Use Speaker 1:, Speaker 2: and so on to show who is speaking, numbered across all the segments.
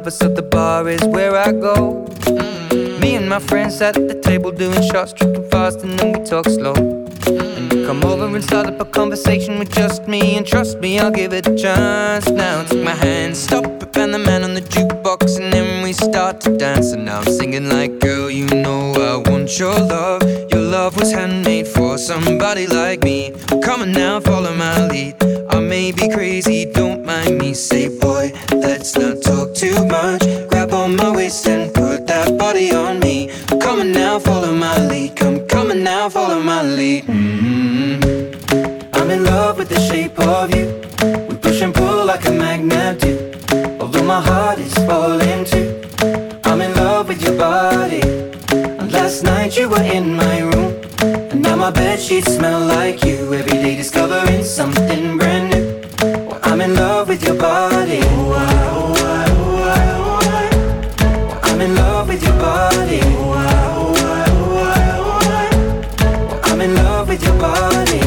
Speaker 1: lover, so the bar is where I go. Me and my friends sat at the table doing shots, tripping fast, and then we talk slow. And you come over and start up a conversation with just me, and trust me, I'll give it a chance. Now take my hand, stop it, and the man on the jukebox, and then we start to dance. And now I'm singing like, girl, you know I want your love. Your love was handmade for somebody like me. Come on now, follow my lead. I may be crazy, don't mind me. Say, boy, let's not talk too much. Grab on my waist and put that body on me. Come on now, follow my lead. Come on now, follow my lead. I'm in love with the shape of you. We push and pull like a magnet do. Although my heart is falling too. I'm in love with your body. And last night you were in my room, and now my bedsheets smell like you. Every day discovering something brand new. Well, I'm in love with your body. I'm in love with your body. I'm in love with your body.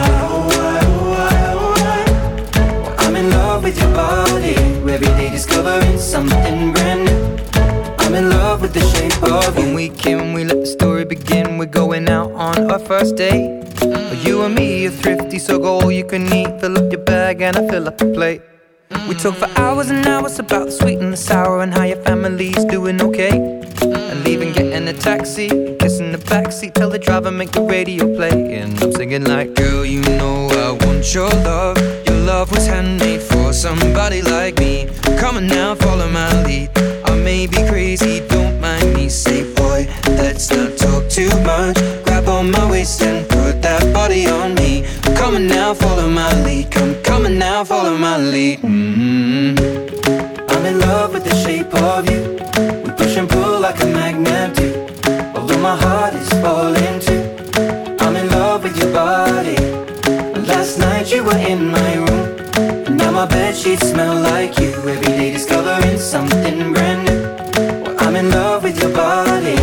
Speaker 1: I'm in love with your body. Every day discovering something brand new. I'm in love with the shape of you. When we came, we let the story begin. We're going out on our first date. You and me are thrifty, so go all you can eat. Fill up your bag and I fill up the plate. We talk for hours and hours about the sweet and the sour, and how your family's doing okay. And leaving, getting a taxi, kissing the backseat, tell the driver make the radio play. And I'm singing like, girl, you know I want your love. Your love was handmade for somebody like me. Come on now, follow my lead. I may be crazy, don't mind me. Say, boy, let's not talk too much. Grab on my waist and put that body on me. Come on now, follow my lead. Come on now, follow my lead. I'm in love with the shape of you. We push and pull like a magnet do. Although my heart is falling too. I'm in love with your body. Last night you were in my room, and now my bedsheets smell like you. Every day discovering something brand new. Well, I'm in love with your body.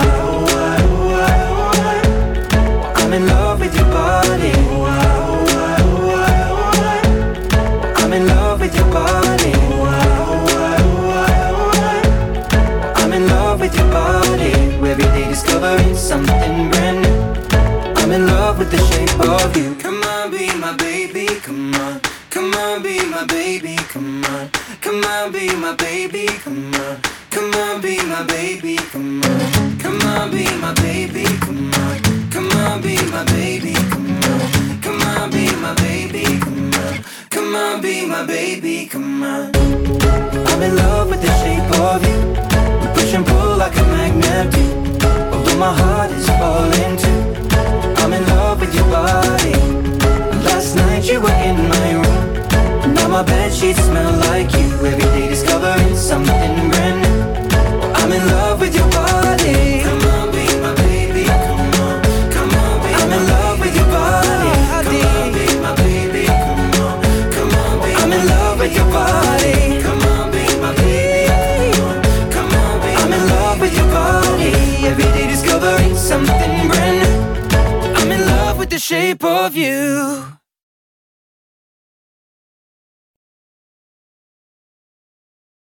Speaker 1: I'm in love with your body. I'm in love with your body. I'm in love with your body. Every day discovering something brand new. I'm in love with the shape of you. Come on, be my baby, come on. Come on, be my baby, come on. Come on, be my baby, come on. Come on, be my baby, come on. Come on, be my baby, come on. Come on, be my baby, come on. Come on, be my baby, come on. Come on, be my baby, come on. I'm in love with the shape of you. We push and pull like a magnet do. Although my heart is falling too. I'm in love with your body. Last night you were in my room, and now my bedsheets smell like you. Every day discovering something brand new. I'm in love with your body. Come on, be my baby, come on. Come on, be I'm in love with your body. Come on, be my baby, come on. Come on, be I'm in love with your body. Come on, be my baby, come on. Come on, be I'm in love with your body. Every day discovering something brand new. I'm in love with the shape of you.